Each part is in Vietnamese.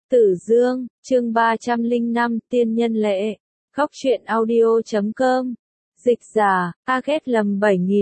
Tử Dương, chương 305, tiên nhân lệ. Góc truyện audio.com. Dịch giả, Aget lầm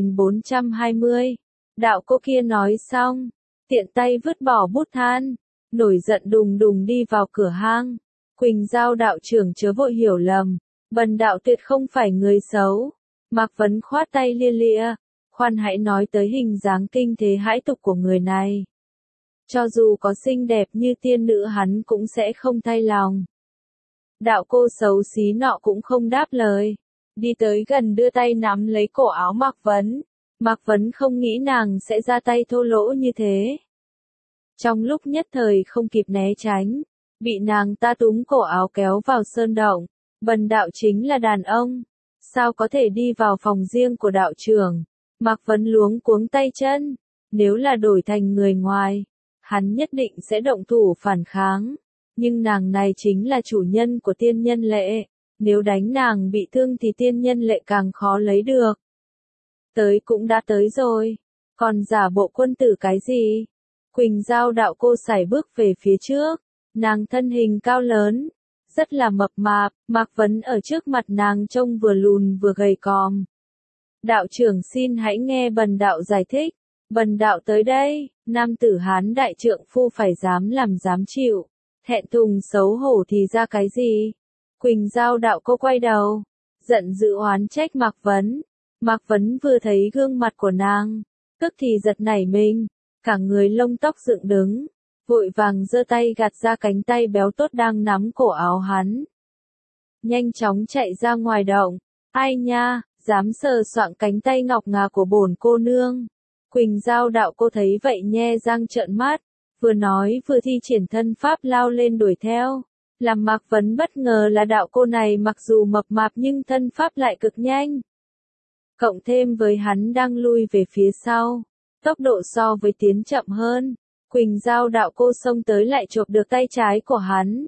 7420. Đạo cô kia nói xong, tiện tay vứt bỏ bút than, nổi giận đùng đùng đi vào cửa hang. Quỳnh Giao đạo trưởng chớ vội hiểu lầm, Bần đạo tuyệt không phải người xấu. Mạc Vấn khoát tay lia lịa, khoan hãy nói tới hình dáng kinh thế hãi tục của người này. Cho dù có xinh đẹp như tiên nữ hắn cũng sẽ không thay lòng. Đạo cô xấu xí nọ cũng không đáp lời, đi tới gần đưa tay nắm lấy cổ áo Mạc Vấn. Mạc Vấn không nghĩ nàng sẽ ra tay thô lỗ như thế. Trong lúc nhất thời không kịp né tránh, bị nàng ta túm cổ áo kéo vào sơn động. Bần đạo chính là đàn ông, sao có thể đi vào phòng riêng của đạo trưởng? Mạc Vấn luống cuống tay chân, nếu là đổi thành người ngoài, hắn nhất định sẽ động thủ phản kháng, nhưng nàng này chính là chủ nhân của tiên nhân lệ, nếu đánh nàng bị thương thì tiên nhân lệ càng khó lấy được. Tới cũng đã tới rồi, còn giả bộ quân tử cái gì? Quỳnh Giao đạo cô sải bước về phía trước, nàng thân hình cao lớn, rất là mập mạp, Mạc Vấn ở trước mặt nàng trông vừa lùn vừa gầy còm. Đạo trưởng xin hãy nghe bần đạo giải thích. Bần đạo tới đây, nam tử Hán đại trượng phu phải dám làm dám chịu, thẹn thùng xấu hổ thì ra cái gì? Quỳnh Giao đạo cô quay đầu, giận dữ oán trách Mạc Vấn. Mạc Vấn vừa thấy gương mặt của nàng, tức thì giật nảy mình, cả người lông tóc dựng đứng, vội vàng giơ tay gạt ra cánh tay béo tốt đang nắm cổ áo hắn. Nhanh chóng chạy ra ngoài động, ai nha, dám sờ soạng cánh tay ngọc ngà của bổn cô nương. Quỳnh Giao đạo cô thấy vậy nhe răng trợn mắt, vừa nói vừa thi triển thân pháp lao lên đuổi theo. Làm Mạc Vấn bất ngờ là đạo cô này mặc dù mập mạp nhưng thân pháp lại cực nhanh. Cộng thêm với hắn đang lui về phía sau, tốc độ so với tiến chậm hơn. Quỳnh Giao đạo cô xông tới lại chộp được tay trái của hắn.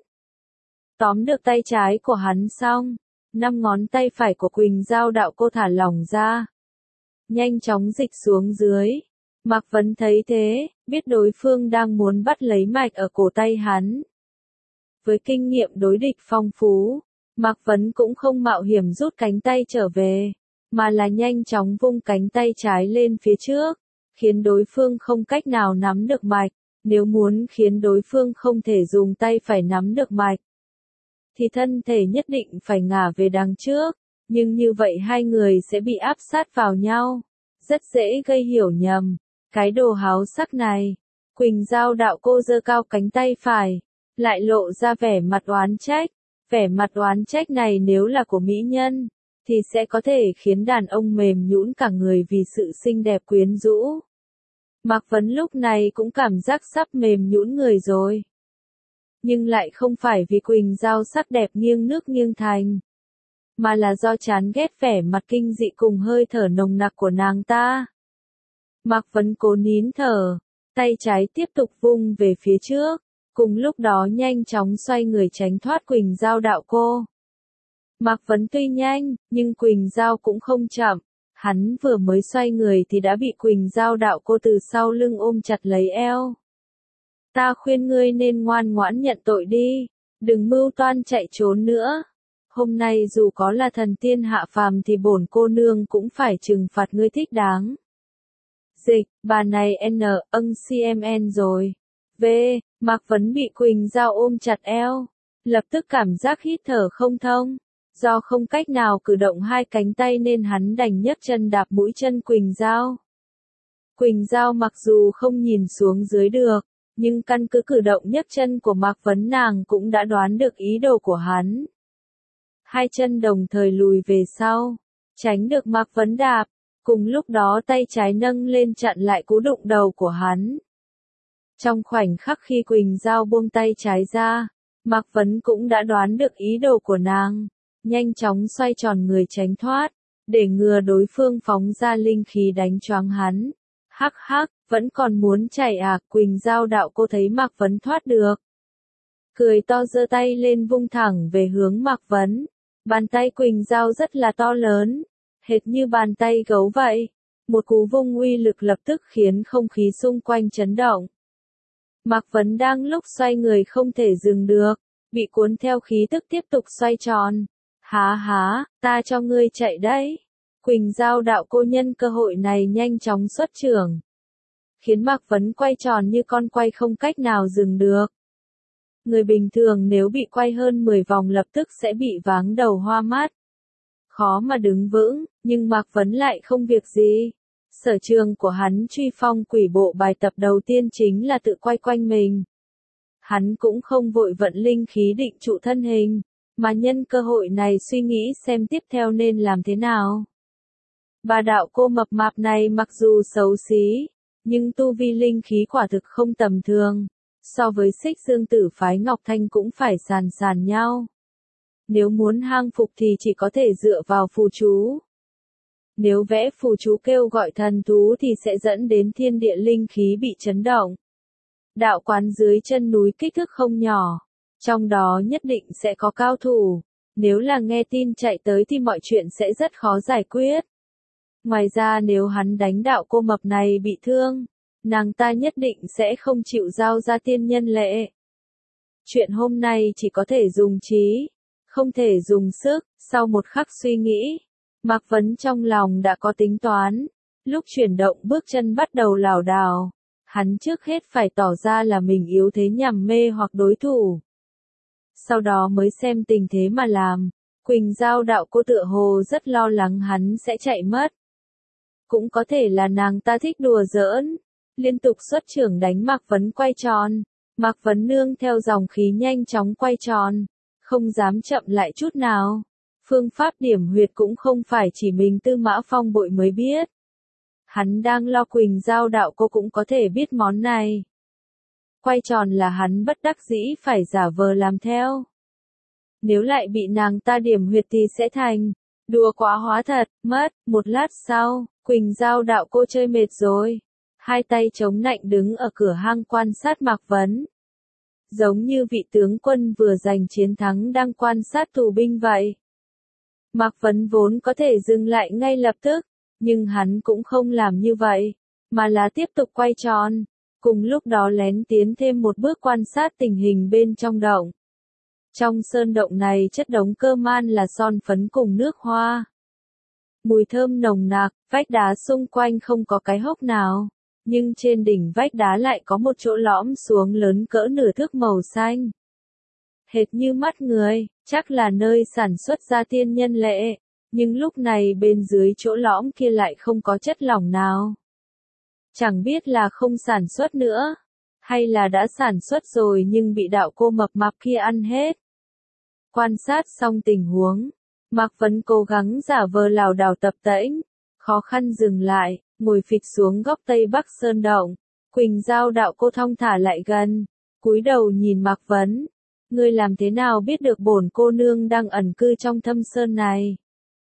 Tóm được tay trái của hắn xong, 5 ngón tay phải của Quỳnh Giao đạo cô thả lỏng ra, nhanh chóng dịch xuống dưới. Mạc Vấn thấy thế, biết đối phương đang muốn bắt lấy mạch ở cổ tay hắn. Với kinh nghiệm đối địch phong phú, Mạc Vấn cũng không mạo hiểm rút cánh tay trở về, mà là nhanh chóng vung cánh tay trái lên phía trước, khiến đối phương không cách nào nắm được mạch. Nếu muốn khiến đối phương không thể dùng tay phải nắm được mạch, thì thân thể nhất định phải ngả về đằng trước, nhưng như vậy hai người sẽ bị áp sát vào nhau, rất dễ gây hiểu nhầm. Cái đồ háo sắc này, Quỳnh Giao đạo cô giơ cao cánh tay phải, lại lộ ra vẻ mặt oán trách. Vẻ mặt oán trách này nếu là của mỹ nhân, thì sẽ có thể khiến đàn ông mềm nhũn cả người vì sự xinh đẹp quyến rũ. Mạc Vấn lúc này cũng cảm giác sắp mềm nhũn người rồi. Nhưng lại không phải vì Quỳnh Giao sắc đẹp nghiêng nước nghiêng thành, mà là do chán ghét vẻ mặt kinh dị cùng hơi thở nồng nặc của nàng ta. Mạc Vấn cố nín thở, tay trái tiếp tục vung về phía trước, cùng lúc đó nhanh chóng xoay người tránh thoát Quỳnh Giao đạo cô. Mạc Vấn tuy nhanh, nhưng Quỳnh Giao cũng không chậm. Hắn vừa mới xoay người thì đã bị Quỳnh Giao đạo cô từ sau lưng ôm chặt lấy eo. Ta khuyên ngươi nên ngoan ngoãn nhận tội đi, đừng mưu toan chạy trốn nữa. Hôm nay dù có là thần tiên hạ phàm thì bổn cô nương cũng phải trừng phạt ngươi thích đáng. Dịch, bà này CMN rồi. V, Mạc Vấn bị Quỳnh Giao ôm chặt eo, lập tức cảm giác hít thở không thông. Do không cách nào cử động hai cánh tay nên hắn đành nhấc chân đạp mũi chân Quỳnh Giao. Quỳnh Giao mặc dù không nhìn xuống dưới được, nhưng căn cứ cử động nhấc chân của Mạc Vấn nàng cũng đã đoán được ý đồ của hắn. Hai chân đồng thời lùi về sau, tránh được Mạc Vấn đạp, cùng lúc đó tay trái nâng lên chặn lại cú đụng đầu của hắn. Trong khoảnh khắc khi Quỳnh Giao buông tay trái ra, Mạc Vấn cũng đã đoán được ý đồ của nàng. Nhanh chóng xoay tròn người tránh thoát, để ngừa đối phương phóng ra linh khí đánh choáng hắn. Hắc hắc, vẫn còn muốn chạy à? Quỳnh Giao đạo cô thấy Mạc Vấn thoát được, cười to giơ tay lên vung thẳng về hướng Mạc Vấn. Bàn tay Quỳnh Giao rất là to lớn, hệt như bàn tay gấu vậy. Một cú vung uy lực lập tức khiến không khí xung quanh chấn động. Mạc Vấn đang lúc xoay người không thể dừng được, bị cuốn theo khí tức tiếp tục xoay tròn. Há há, ta cho ngươi chạy đấy. Quỳnh Giao đạo cô nhân cơ hội này nhanh chóng xuất chưởng, khiến Mạc Vấn quay tròn như con quay không cách nào dừng được. Người bình thường nếu bị quay hơn 10 vòng lập tức sẽ bị váng đầu hoa mắt, khó mà đứng vững, nhưng Mạc Vấn lại không việc gì. Sở trường của hắn truy phong quỷ bộ bài tập đầu tiên chính là tự quay quanh mình. Hắn cũng không vội vận linh khí định trụ thân hình, mà nhân cơ hội này suy nghĩ xem tiếp theo nên làm thế nào. Bà đạo cô mập mạp này mặc dù xấu xí, nhưng tu vi linh khí quả thực không tầm thường. So với Xích Dương Tử phái Ngọc Thanh cũng phải sàn sàn nhau. Nếu muốn hang phục thì chỉ có thể dựa vào phù chú. Nếu vẽ phù chú kêu gọi thần thú thì sẽ dẫn đến thiên địa linh khí bị chấn động. Đạo quán dưới chân núi kích thước không nhỏ, trong đó nhất định sẽ có cao thủ. Nếu là nghe tin chạy tới thì mọi chuyện sẽ rất khó giải quyết. Ngoài ra nếu hắn đánh đạo cô mập này bị thương, nàng ta nhất định sẽ không chịu giao ra tiên nhân lệ. Chuyện hôm nay chỉ có thể dùng trí, không thể dùng sức. Sau một khắc suy nghĩ, Mạc Vấn trong lòng đã có tính toán. Lúc chuyển động bước chân bắt đầu lảo đảo, hắn trước hết phải tỏ ra là mình yếu thế nhằm mê hoặc đối thủ. Sau đó mới xem tình thế mà làm. Quỳnh Giao đạo cô tựa hồ rất lo lắng hắn sẽ chạy mất. Cũng có thể là nàng ta thích đùa giỡn, liên tục xuất chưởng đánh Mạc Vấn quay tròn. Mạc Vấn nương theo dòng khí nhanh chóng quay tròn, không dám chậm lại chút nào. Phương pháp điểm huyệt cũng không phải chỉ mình Tư Mã Phong bội mới biết. Hắn đang lo Quỳnh Giao đạo cô cũng có thể biết món này. Quay tròn là hắn bất đắc dĩ phải giả vờ làm theo. Nếu lại bị nàng ta điểm huyệt thì sẽ thành đùa quá hóa thật, mất. Một lát sau, Quỳnh Giao đạo cô chơi mệt rồi. Hai tay chống nạnh đứng ở cửa hang quan sát Mạc Vấn. Giống như vị tướng quân vừa giành chiến thắng đang quan sát tù binh vậy. Mạc Vấn vốn có thể dừng lại ngay lập tức, nhưng hắn cũng không làm như vậy, mà là tiếp tục quay tròn. Cùng lúc đó lén tiến thêm một bước quan sát tình hình bên trong động. Trong sơn động này chất đống cơ man là son phấn cùng nước hoa. Mùi thơm nồng nặc, vách đá xung quanh không có cái hốc nào, nhưng trên đỉnh vách đá lại có một chỗ lõm xuống lớn cỡ nửa thước màu xanh. Hệt như mắt người, chắc là nơi sản xuất ra tiên nhân lệ, nhưng lúc này bên dưới chỗ lõm kia lại không có chất lỏng nào. Chẳng biết là không sản xuất nữa, hay là đã sản xuất rồi nhưng bị đạo cô mập mạp kia ăn hết. Quan sát xong tình huống, Mạc Vấn cố gắng giả vờ lảo đảo tập tễnh, khó khăn dừng lại, ngồi phịch xuống góc tây bắc sơn động. Quỳnh Giao đạo cô thong thả lại gần, cúi đầu nhìn Mạc Vấn. Ngươi làm thế nào biết được bổn cô nương đang ẩn cư trong thâm sơn này?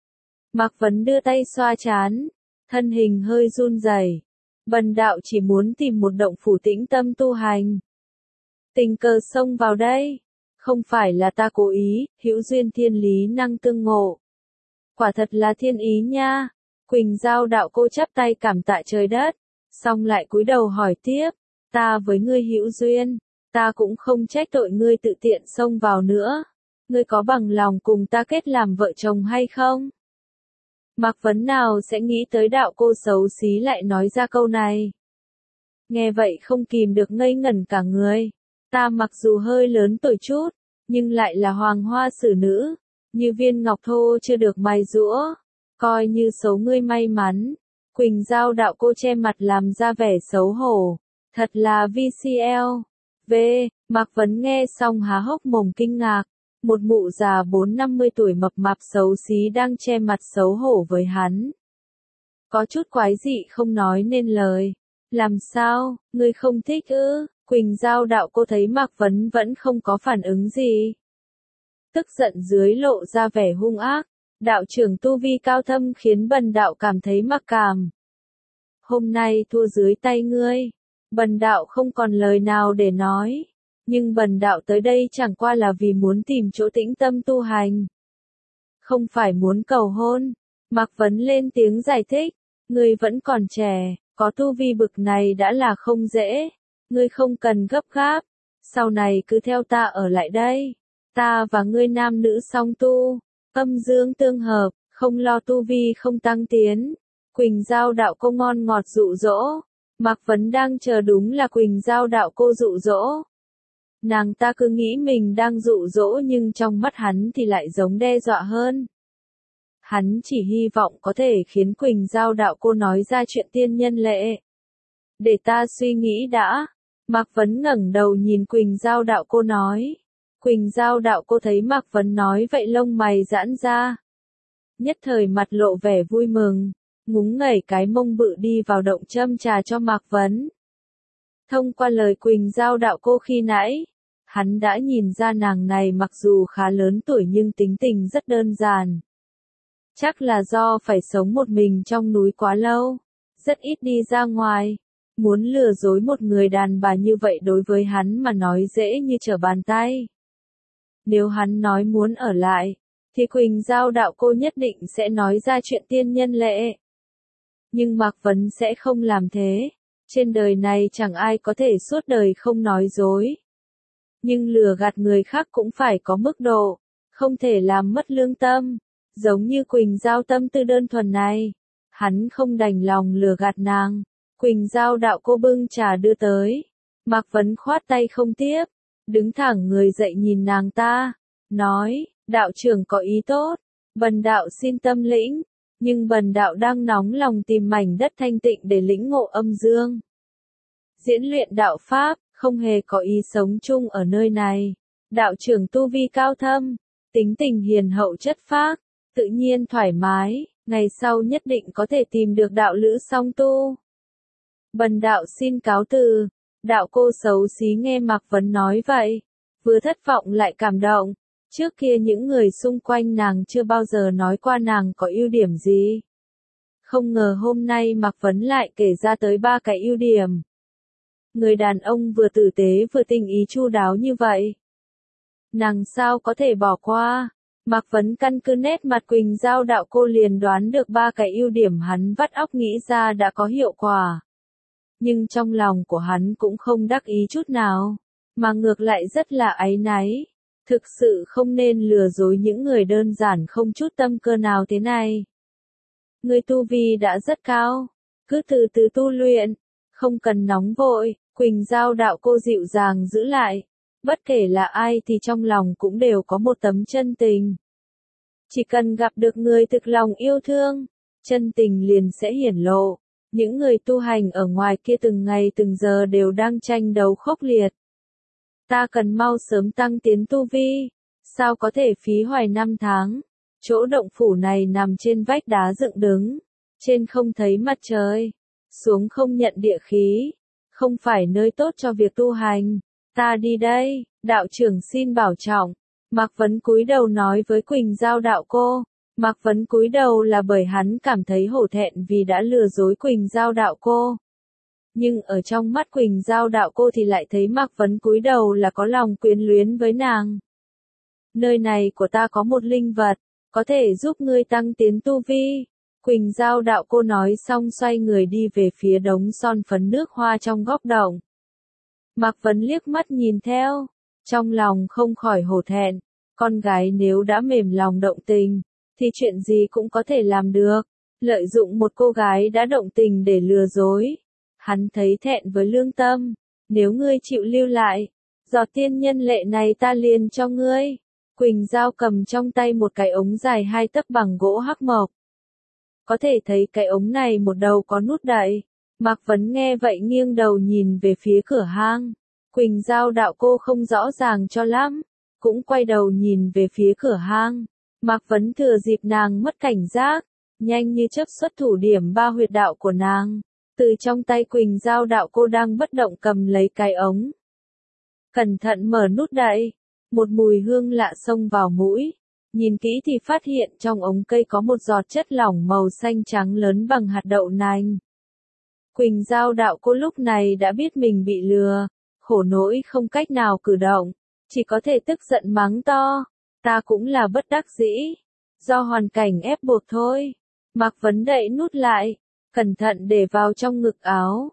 Mạc Vấn đưa tay xoa trán, thân hình hơi run rẩy. Bần đạo chỉ muốn tìm một động phủ tĩnh tâm tu hành. Tình cờ xông vào đây, không phải là ta cố ý, hữu duyên thiên lý năng tương ngộ. Quả thật là thiên ý nha. Quỳnh Giao đạo cô chắp tay cảm tạ trời đất, xong lại cúi đầu hỏi tiếp, ta với ngươi hữu duyên, ta cũng không trách tội ngươi tự tiện xông vào nữa. Ngươi có bằng lòng cùng ta kết làm vợ chồng hay không? Mạc Vấn nào sẽ nghĩ tới đạo cô xấu xí lại nói ra câu này. Nghe vậy không kìm được ngây ngẩn cả người. Ta mặc dù hơi lớn tuổi chút, nhưng lại là hoàng hoa xử nữ, như viên ngọc thô chưa được mài giũa, coi như số ngươi may mắn. Quỳnh Giao đạo cô che mặt làm ra vẻ xấu hổ, thật là VCL. Mạc Vấn nghe xong há hốc mồm kinh ngạc, một mụ già 40-50 tuổi mập mạp xấu xí đang che mặt xấu hổ với hắn. Có chút quái dị không nói nên lời. Làm sao, ngươi không thích ư? Quỳnh Giao đạo cô thấy Mạc Vấn vẫn không có phản ứng gì. Tức giận dưới lộ ra vẻ hung ác, đạo trưởng tu vi cao thâm khiến bần đạo cảm thấy mặc cảm. Hôm nay thua dưới tay ngươi, bần đạo không còn lời nào để nói, nhưng bần đạo tới đây chẳng qua là vì muốn tìm chỗ tĩnh tâm tu hành. Không phải muốn cầu hôn. Mạc Vấn lên tiếng giải thích, ngươi vẫn còn trẻ, có tu vi bực này đã là không dễ. Ngươi không cần gấp gáp, sau này cứ theo ta ở lại đây. Ta và ngươi nam nữ song tu, âm dương tương hợp, không lo tu vi không tăng tiến. Quỳnh Giao đạo cô ngon ngọt dụ dỗ. Mạc Vấn đang chờ đúng là Quỳnh Giao đạo cô dụ dỗ. Nàng ta cứ nghĩ mình đang dụ dỗ nhưng trong mắt hắn thì lại giống đe dọa hơn. Hắn chỉ hy vọng có thể khiến Quỳnh Giao đạo cô nói ra chuyện tiên nhân lệ. Để ta suy nghĩ đã. Mạc Vấn ngẩng đầu nhìn Quỳnh Giao đạo cô nói. Quỳnh Giao đạo cô thấy Mạc Vấn nói vậy lông mày giãn ra. Nhất thời mặt lộ vẻ vui mừng, ngúng ngẩy cái mông bự đi vào động châm trà cho Mạc Vấn. Thông qua lời Quỳnh Giao đạo cô khi nãy, hắn đã nhìn ra nàng này mặc dù khá lớn tuổi nhưng tính tình rất đơn giản. Chắc là do phải sống một mình trong núi quá lâu, rất ít đi ra ngoài. Muốn lừa dối một người đàn bà như vậy đối với hắn mà nói dễ như trở bàn tay. Nếu hắn nói muốn ở lại, thì Quỳnh Giao đạo cô nhất định sẽ nói ra chuyện tiên nhân lệ. Nhưng Mạc Vấn sẽ không làm thế. Trên đời này chẳng ai có thể suốt đời không nói dối. Nhưng lừa gạt người khác cũng phải có mức độ, không thể làm mất lương tâm. Giống như Quỳnh Giao tâm tư đơn thuần này, hắn không đành lòng lừa gạt nàng. Quỳnh Giao đạo cô bưng trà đưa tới. Mạc Vấn khoát tay không tiếp, đứng thẳng người dậy nhìn nàng ta, nói, đạo trưởng có ý tốt, bần đạo xin tâm lĩnh, nhưng bần đạo đang nóng lòng tìm mảnh đất thanh tịnh để lĩnh ngộ âm dương. Diễn luyện đạo Pháp, không hề có ý sống chung ở nơi này. Đạo trưởng tu vi cao thâm, tính tình hiền hậu chất phác, tự nhiên thoải mái, ngày sau nhất định có thể tìm được đạo lữ song tu. Bần đạo xin cáo từ. Đạo cô xấu xí nghe Mạc Vấn nói vậy, vừa thất vọng lại cảm động. Trước kia những người xung quanh nàng chưa bao giờ nói qua nàng có ưu điểm gì. Không ngờ hôm nay Mạc Vấn lại kể ra tới 3 cái ưu điểm. Người đàn ông vừa tử tế vừa tinh ý chu đáo như vậy, nàng sao có thể bỏ qua. Mạc Vấn căn cứ nét mặt Quỳnh Giao đạo cô liền đoán được 3 cái ưu điểm hắn vắt óc nghĩ ra đã có hiệu quả. Nhưng trong lòng của hắn cũng không đắc ý chút nào, mà ngược lại rất là áy náy. Thực sự không nên lừa dối những người đơn giản không chút tâm cơ nào thế này. Người tu vi đã rất cao, cứ từ từ tu luyện, không cần nóng vội. Quỳnh Giao đạo cô dịu dàng giữ lại. Bất kể là ai thì trong lòng cũng đều có một tấm chân tình. Chỉ cần gặp được người thực lòng yêu thương, chân tình liền sẽ hiển lộ. Những người tu hành ở ngoài kia từng ngày từng giờ đều đang tranh đấu khốc liệt. Ta cần mau sớm tăng tiến tu vi, sao có thể phí hoài 5 tháng. Chỗ động phủ này nằm trên vách đá dựng đứng, trên không thấy mặt trời, xuống không nhận địa khí, không phải nơi tốt cho việc tu hành. Ta đi đây, đạo trưởng xin bảo trọng. Mạc Vấn cúi đầu nói với Quỳnh Giao đạo cô. Mạc Vấn cúi đầu là bởi hắn cảm thấy hổ thẹn vì đã lừa dối Quỳnh Giao đạo cô. Nhưng ở trong mắt Quỳnh Giao đạo cô thì lại thấy Mạc Vấn cúi đầu là có lòng quyến luyến với nàng. Nơi này của ta có một linh vật, có thể giúp ngươi tăng tiến tu vi. Quỳnh Giao đạo cô nói xong xoay người đi về phía đống son phấn nước hoa trong góc động. Mạc Vấn liếc mắt nhìn theo, trong lòng không khỏi hổ thẹn. Con gái nếu đã mềm lòng động tình, thì chuyện gì cũng có thể làm được. Lợi dụng một cô gái đã động tình để lừa dối. Hắn thấy thẹn với lương tâm. Nếu ngươi chịu lưu lại, giọt tiên nhân lệ này ta liền cho ngươi. Quỳnh Giao cầm trong tay một cái ống dài 2 tấc bằng gỗ hắc mộc. Có thể thấy cái ống này một đầu có nút đậy. Mạc Vấn nghe vậy nghiêng đầu nhìn về phía cửa hang. Quỳnh Giao đạo cô không rõ ràng cho lắm, cũng quay đầu nhìn về phía cửa hang. Mạc Vấn thừa dịp nàng mất cảnh giác, nhanh như chớp xuất thủ điểm 3 huyệt đạo của nàng. Từ trong tay Quỳnh Giao đạo cô đang bất động cầm lấy cái ống. Cẩn thận mở nút đậy, một mùi hương lạ xông vào mũi. Nhìn kỹ thì phát hiện trong ống cây có một giọt chất lỏng màu xanh trắng lớn bằng hạt đậu nành. Quỳnh Giao đạo cô lúc này đã biết mình bị lừa, khổ nỗi không cách nào cử động, chỉ có thể tức giận mắng to. Ta cũng là bất đắc dĩ, do hoàn cảnh ép buộc thôi. Mạc Vấn đậy nút lại, cẩn thận để vào trong ngực áo.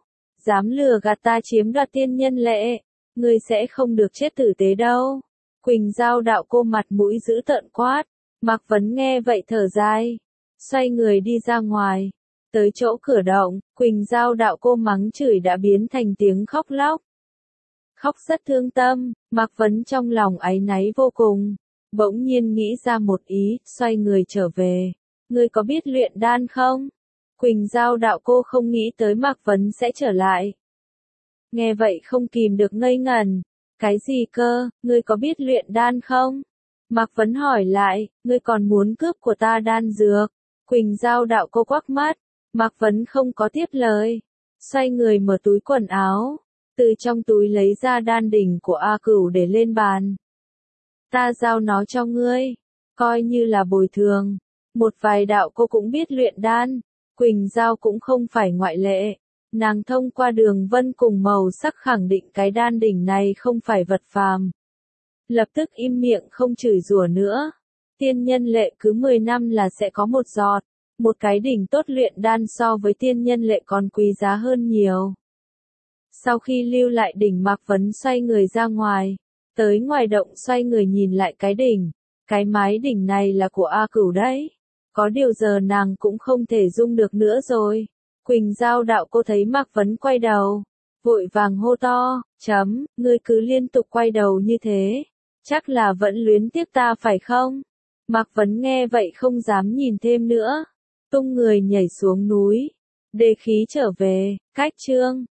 Dám lừa gạt ta chiếm đoạt tiên nhân lệ, ngươi sẽ không được chết tử tế đâu. Quỳnh Giao đạo cô mặt mũi dữ tợn quát. Mạc Vấn nghe vậy thở dài, xoay người đi ra ngoài. Tới chỗ cửa động, Quỳnh Giao đạo cô mắng chửi đã biến thành tiếng khóc lóc. Khóc rất thương tâm, Mạc Vấn trong lòng áy náy vô cùng. Bỗng nhiên nghĩ ra một ý, xoay người trở về. Ngươi có biết luyện đan không? Quỳnh Giao đạo cô không nghĩ tới Mạc Vấn sẽ trở lại. Nghe vậy không kìm được ngây ngẩn. Cái gì cơ, ngươi có biết luyện đan không? Mạc Vấn hỏi lại, ngươi còn muốn cướp của ta đan dược? Quỳnh Giao đạo cô quắc mắt. Mạc Vấn không có tiếp lời. Xoay người mở túi quần áo. Từ trong túi lấy ra đan đỉnh của A Cửu để lên bàn. Ta giao nó cho ngươi, coi như là bồi thường. Một vài đạo cô cũng biết luyện đan, Quỳnh Giao cũng không phải ngoại lệ. Nàng thông qua đường vân cùng màu sắc khẳng định cái đan đỉnh này không phải vật phàm. Lập tức im miệng không chửi rủa nữa. Tiên nhân lệ cứ 10 năm là sẽ có một giọt. Một cái đỉnh tốt luyện đan so với tiên nhân lệ còn quý giá hơn nhiều. Sau khi lưu lại đỉnh, Mạc Vấn xoay người ra ngoài. Tới ngoài động xoay người nhìn lại cái đỉnh. Cái mái đỉnh này là của A Cửu đấy. Có điều giờ nàng cũng không thể dung được nữa rồi. Quỳnh Giao đạo cô thấy Mạc Vấn quay đầu. Vội vàng hô to, ngươi cứ liên tục quay đầu như thế. Chắc là vẫn luyến tiếc ta phải không? Mạc Vấn nghe vậy không dám nhìn thêm nữa. Tung người nhảy xuống núi. Đề khí trở về, cách chương.